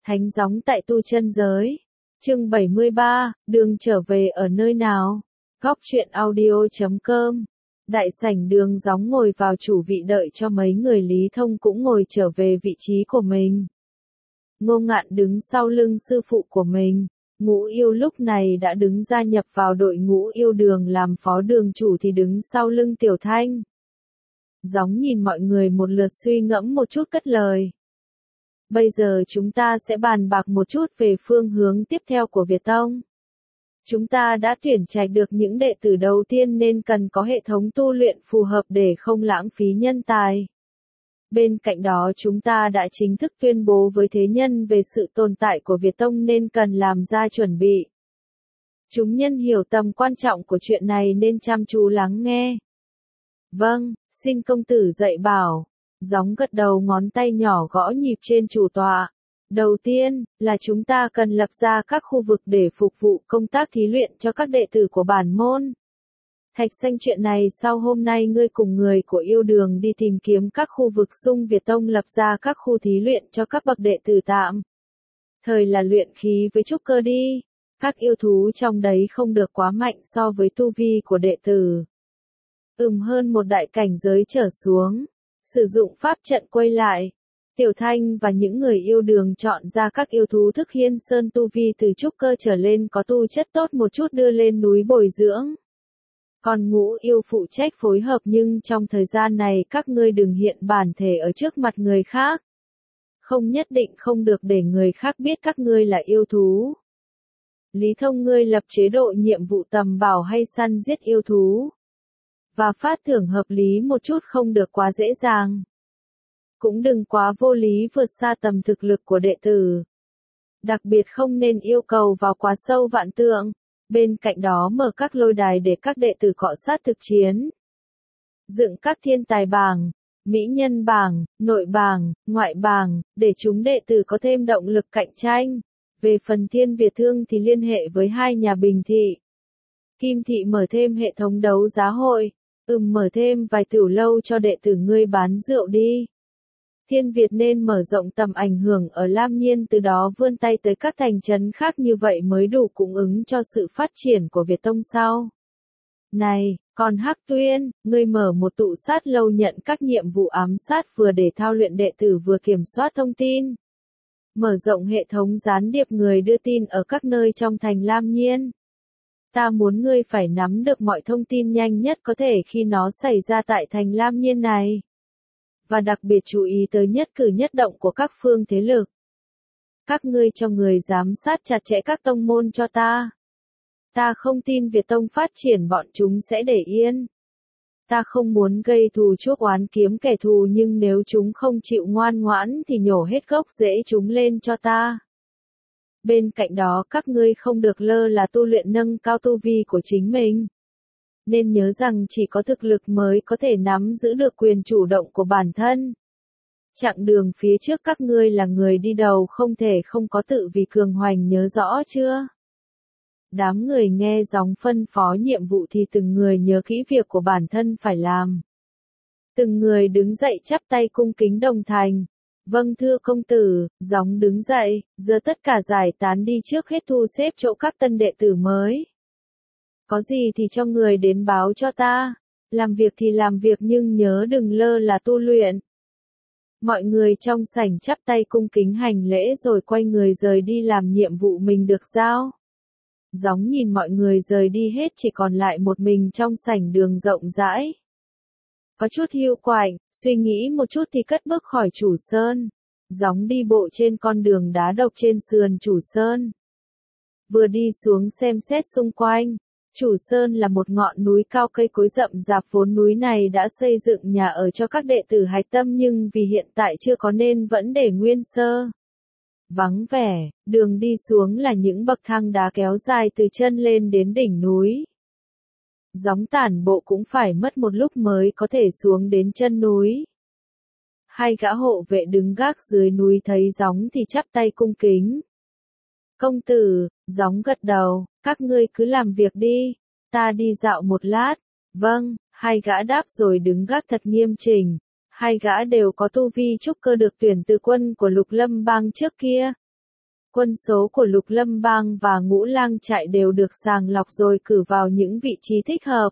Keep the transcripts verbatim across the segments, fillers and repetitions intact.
Thánh gióng tại tu chân giới. Chương bảy mươi ba, đường trở về ở nơi nào? Góc truyện audio chấm com. Đại sảnh Đường Gióng ngồi vào chủ vị đợi cho mấy người Lý Thông cũng ngồi trở về vị trí của mình. Ngô Ngạn đứng sau lưng sư phụ của mình. Ngũ Yêu lúc này đã đứng gia nhập vào đội ngũ yêu đường làm phó đường chủ thì đứng sau lưng Tiểu Thanh. Gióng nhìn mọi người một lượt suy ngẫm một chút cất lời. Bây giờ chúng ta sẽ bàn bạc một chút về phương hướng tiếp theo của Việt Tông. Chúng ta đã tuyển trạch được những đệ tử đầu tiên nên cần có hệ thống tu luyện phù hợp để không lãng phí nhân tài. Bên cạnh đó chúng ta đã chính thức tuyên bố với thế nhân về sự tồn tại của Việt Tông nên cần làm ra chuẩn bị. Chúng nhân hiểu tầm quan trọng của chuyện này nên chăm chú lắng nghe. Vâng, xin công tử dạy bảo. Gióng gật đầu, ngón tay nhỏ gõ nhịp trên chủ tọa. Đầu tiên, là chúng ta cần lập ra các khu vực để phục vụ công tác thí luyện cho các đệ tử của bản môn. Thạch Xanh, chuyện này sau hôm nay ngươi cùng người của yêu đường đi tìm kiếm các khu vực xung Việt Tông lập ra các khu thí luyện cho các bậc đệ tử tạm. Thời là luyện khí với trúc cơ đi. Các yêu thú trong đấy không được quá mạnh so với tu vi của đệ tử. Ừm hơn một đại cảnh giới trở xuống. Sử dụng pháp trận quay lại. Tiểu Thanh và những người yêu đường chọn ra các yêu thú thức hiên sơn tu vi từ trúc cơ trở lên có tu chất tốt một chút đưa lên núi bồi dưỡng. Còn Ngũ Yêu phụ trách phối hợp, nhưng trong thời gian này các ngươi đừng hiện bản thể ở trước mặt người khác. Không nhất định không được để người khác biết các ngươi là yêu thú. Lý Thông, ngươi lập chế độ nhiệm vụ tầm bảo hay săn giết yêu thú. Và phát thưởng hợp lý một chút, không được quá dễ dàng. Cũng đừng quá vô lý vượt xa tầm thực lực của đệ tử. Đặc biệt không nên yêu cầu vào quá sâu vạn tượng. Bên cạnh đó mở các lôi đài để các đệ tử cọ sát thực chiến. Dựng các thiên tài bảng, mỹ nhân bảng, nội bảng, ngoại bảng, để chúng đệ tử có thêm động lực cạnh tranh. Về phần Thiên Việt Thương thì liên hệ với hai nhà Bình Thị. Kim Thị mở thêm hệ thống đấu giá hội. Ừm mở thêm vài tiểu lâu cho đệ tử ngươi bán rượu đi. Thiên Việt nên mở rộng tầm ảnh hưởng ở Lam Nhiên, từ đó vươn tay tới các thành trấn khác, như vậy mới đủ cung ứng cho sự phát triển của Việt Tông sau. Này, còn Hắc Tuyên, ngươi mở một tụ sát lâu nhận các nhiệm vụ ám sát vừa để thao luyện đệ tử vừa kiểm soát thông tin. Mở rộng hệ thống gián điệp người đưa tin ở các nơi trong thành Lam Nhiên. Ta muốn ngươi phải nắm được mọi thông tin nhanh nhất có thể khi nó xảy ra tại thành Lam Nhiên này. Và đặc biệt chú ý tới nhất cử nhất động của các phương thế lực. Các ngươi cho người giám sát chặt chẽ các tông môn cho ta. Ta không tin Việt Tông phát triển bọn chúng sẽ để yên. Ta không muốn gây thù chuốc oán kiếm kẻ thù, nhưng nếu chúng không chịu ngoan ngoãn thì nhổ hết gốc rễ chúng lên cho ta. Bên cạnh đó các ngươi không được lơ là tu luyện nâng cao tu vi của chính mình. Nên nhớ rằng chỉ có thực lực mới có thể nắm giữ được quyền chủ động của bản thân. Chặng đường phía trước các ngươi là người đi đầu, không thể không có tự vì cường hoành, nhớ rõ chưa? Đám người nghe Gióng phân phó nhiệm vụ thì từng người nhớ kỹ việc của bản thân phải làm. Từng người đứng dậy chắp tay cung kính đồng thành. Vâng thưa công tử. Gióng đứng dậy, giờ tất cả giải tán đi, trước hết thu xếp chỗ các tân đệ tử mới. Có gì thì cho người đến báo cho ta. Làm việc thì làm việc nhưng nhớ đừng lơ là tu luyện. Mọi người trong sảnh chắp tay cung kính hành lễ rồi quay người rời đi làm nhiệm vụ mình được giao. Gióng nhìn mọi người rời đi hết, chỉ còn lại một mình trong sảnh đường rộng rãi. Có chút hiu quạnh, suy nghĩ một chút thì cất bước khỏi Chủ Sơn. Gióng đi bộ trên con đường đá độc trên sườn Chủ Sơn. Vừa đi xuống xem xét xung quanh. Chủ Sơn là một ngọn núi cao, cây cối rậm rạp, vốn núi này đã xây dựng nhà ở cho các đệ tử hạch tâm nhưng vì hiện tại chưa có nên vẫn để nguyên sơ. Vắng vẻ, đường đi xuống là những bậc thang đá kéo dài từ chân lên đến đỉnh núi. Gióng tản bộ cũng phải mất một lúc mới có thể xuống đến chân núi. Hai gã hộ vệ đứng gác dưới núi thấy Gióng thì chắp tay cung kính. Công tử. Gióng gật đầu, các ngươi cứ làm việc đi, ta đi dạo một lát. Vâng, hai gã đáp rồi đứng gác thật nghiêm chỉnh. Hai gã đều có tu vi trúc cơ được tuyển từ quân của Lục Lâm Bang trước kia. Quân số của Lục Lâm Bang và Ngũ Lang trại đều được sàng lọc rồi cử vào những vị trí thích hợp.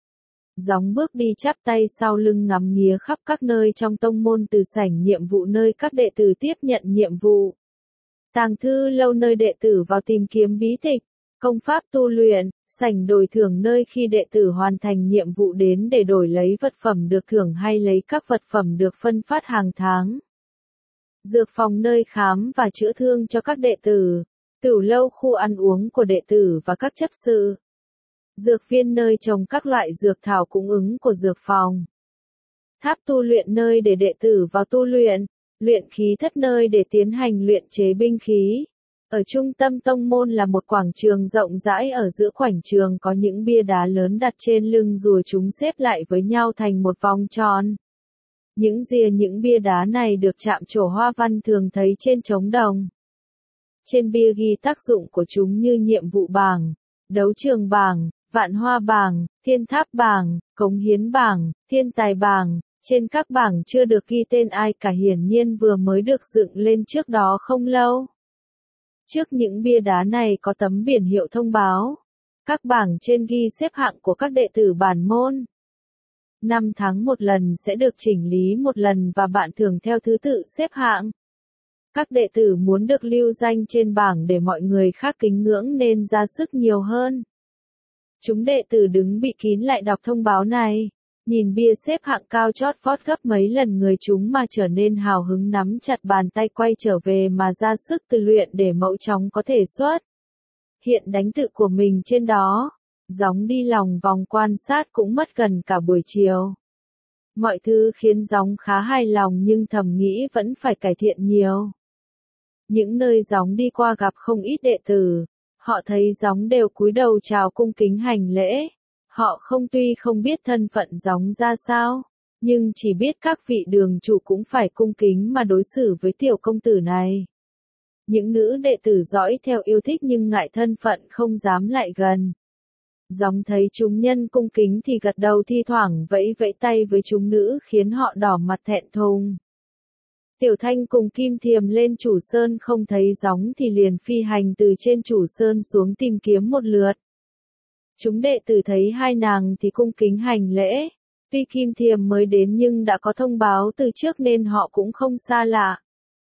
Gióng bước đi chắp tay sau lưng ngắm nghía khắp các nơi trong tông môn từ sảnh nhiệm vụ nơi các đệ tử tiếp nhận nhiệm vụ. Tàng thư lâu nơi đệ tử vào tìm kiếm bí tịch, công pháp tu luyện, sảnh đổi thưởng nơi khi đệ tử hoàn thành nhiệm vụ đến để đổi lấy vật phẩm được thưởng hay lấy các vật phẩm được phân phát hàng tháng. Dược phòng nơi khám và chữa thương cho các đệ tử, tửu lâu khu ăn uống của đệ tử và các chấp sự. Dược viên nơi trồng các loại dược thảo cung ứng của dược phòng. Tháp tu luyện nơi để đệ tử vào tu luyện, luyện khí thất nơi để tiến hành luyện chế binh khí. Ở trung tâm tông môn là một quảng trường rộng rãi, ở giữa quảng trường có những bia đá lớn đặt trên lưng rùa, chúng xếp lại với nhau thành một vòng tròn. Những rìa những bia đá này được chạm trổ hoa văn thường thấy trên trống đồng. Trên bia ghi tác dụng của chúng như nhiệm vụ bảng, đấu trường bảng, vạn hoa bảng, thiên tháp bảng, cống hiến bảng, thiên tài bảng. Trên các bảng chưa được ghi tên ai cả, hiển nhiên vừa mới được dựng lên trước đó không lâu. Trước những bia đá này có tấm biển hiệu thông báo. Các bảng trên ghi xếp hạng của các đệ tử bản môn. Năm tháng một lần sẽ được chỉnh lý một lần và bạn thưởng theo thứ tự xếp hạng. Các đệ tử muốn được lưu danh trên bảng để mọi người khác kính ngưỡng nên ra sức nhiều hơn. Chúng đệ tử đứng bị kín lại đọc thông báo này. Nhìn bia xếp hạng cao chót vót gấp mấy lần người chúng mà trở nên hào hứng, nắm chặt bàn tay quay trở về mà ra sức tự luyện để mẫu chóng có thể xuất hiện đánh tự của mình trên đó. Gióng đi lòng vòng quan sát cũng mất gần cả buổi chiều. Mọi thứ khiến Gióng khá hài lòng nhưng thầm nghĩ vẫn phải cải thiện nhiều. Những nơi Gióng đi qua gặp không ít đệ tử, họ thấy Gióng đều cúi đầu chào cung kính hành lễ. Họ không tuy không biết thân phận Gióng ra sao, nhưng chỉ biết các vị đường chủ cũng phải cung kính mà đối xử với tiểu công tử này. Những nữ đệ tử dõi theo yêu thích nhưng ngại thân phận không dám lại gần. Gióng thấy chúng nhân cung kính thì gật đầu, thi thoảng vẫy vẫy tay với chúng nữ khiến họ đỏ mặt thẹn thùng. Tiểu Thanh cùng Kim Thiềm lên Chủ Sơn không thấy Gióng thì liền phi hành từ trên Chủ Sơn xuống tìm kiếm một lượt. Chúng đệ tử thấy hai nàng thì cung kính hành lễ. Tuy Kim Thiềm mới đến nhưng đã có thông báo từ trước nên họ cũng không xa lạ.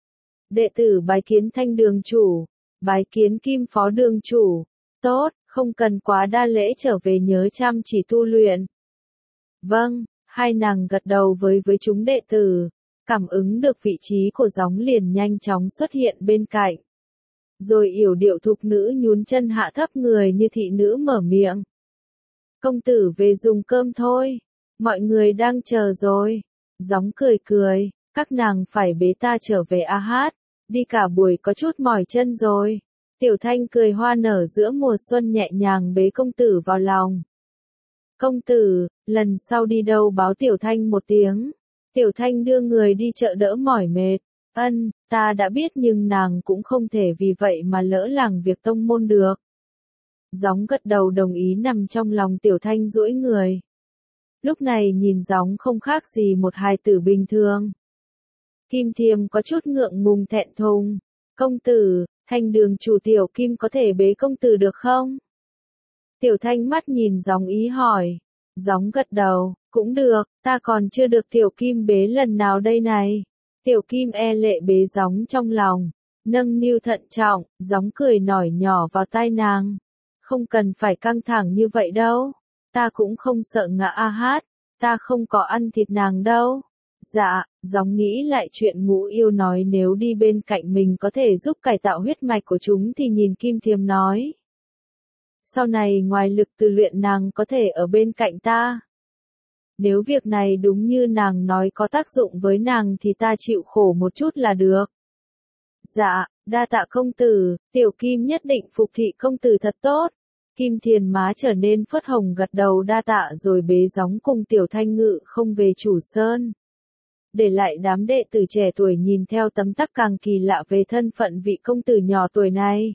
Đệ tử bái kiến Thanh đường chủ, bái kiến Kim phó đường chủ. Tốt, không cần quá đa lễ, trở về nhớ chăm chỉ tu luyện. Vâng, hai nàng gật đầu với với chúng đệ tử. Cảm ứng được vị trí của Gióng liền nhanh chóng xuất hiện bên cạnh. Rồi yểu điệu thục nữ nhún chân hạ thấp người như thị nữ mở miệng. Công tử về dùng cơm thôi, mọi người đang chờ rồi. Gióng cười cười, các nàng phải bế ta trở về a hát, đi cả buổi có chút mỏi chân rồi. Tiểu Thanh cười hoa nở giữa mùa xuân nhẹ nhàng bế công tử vào lòng. Công tử, lần sau đi đâu báo Tiểu Thanh một tiếng. Tiểu Thanh đưa người đi chợ đỡ mỏi mệt. Ân, ta đã biết nhưng nàng cũng không thể vì vậy mà lỡ làng việc tông môn được. Gióng gật đầu đồng ý, nằm trong lòng Tiểu Thanh duỗi người. Lúc này nhìn Gióng không khác gì một hài tử bình thường. Kim Thiềm có chút ngượng ngùng thẹn thùng. Công tử, Thanh đường chủ Tiểu Kim có thể bế công tử được không? Tiểu Thanh mắt nhìn Gióng ý hỏi. Gióng gật đầu, cũng được, ta còn chưa được Tiểu Kim bế lần nào đây này. Tiểu Kim e lệ bế Gióng trong lòng, nâng niu thận trọng, Gióng cười nổi nhỏ vào tai nàng. Không cần phải căng thẳng như vậy đâu, ta cũng không sợ ngã a hát, ta không có ăn thịt nàng đâu. Dạ, Gióng nghĩ lại chuyện Ngũ Yêu nói nếu đi bên cạnh mình có thể giúp cải tạo huyết mạch của chúng thì nhìn Kim Thiềm nói. Sau này ngoài lực từ luyện nàng có thể ở bên cạnh ta. Nếu việc này đúng như nàng nói có tác dụng với nàng thì ta chịu khổ một chút là được. Dạ, đa tạ công tử, Tiểu Kim nhất định phục thị công tử thật tốt. Kim Thiền má trở nên phớt hồng gật đầu đa tạ rồi bế Gióng cùng Tiểu Thanh ngự không về Chủ Sơn. Để lại đám đệ tử trẻ tuổi nhìn theo tấm tắc càng kỳ lạ về thân phận vị công tử nhỏ tuổi này.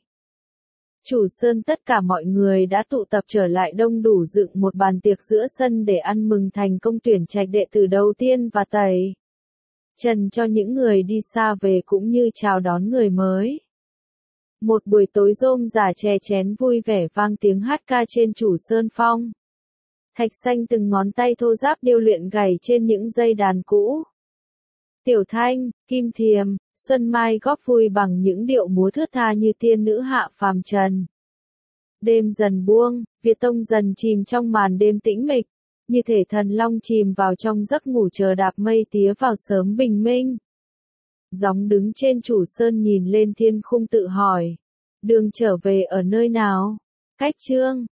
Chủ Sơn tất cả mọi người đã tụ tập trở lại đông đủ, dựng một bàn tiệc giữa sân để ăn mừng thành công tuyển trạch đệ tử đầu tiên và tẩy trần cho những người đi xa về cũng như chào đón người mới. Một buổi tối rôm rả chè chén vui vẻ vang tiếng hát ca trên Chủ Sơn Phong. Thạch Xanh từng ngón tay thô ráp điêu luyện gảy trên những dây đàn cũ. Tiểu Thanh, Kim Thiềm, Xuân Mai góp vui bằng những điệu múa thướt tha như tiên nữ hạ phàm trần. Đêm dần buông, Việt Tông dần chìm trong màn đêm tĩnh mịch, như thể thần long chìm vào trong giấc ngủ chờ đạp mây tía vào sớm bình minh. Gióng đứng trên Chủ Sơn nhìn lên thiên khung tự hỏi, đường trở về ở nơi nào? Cách Chương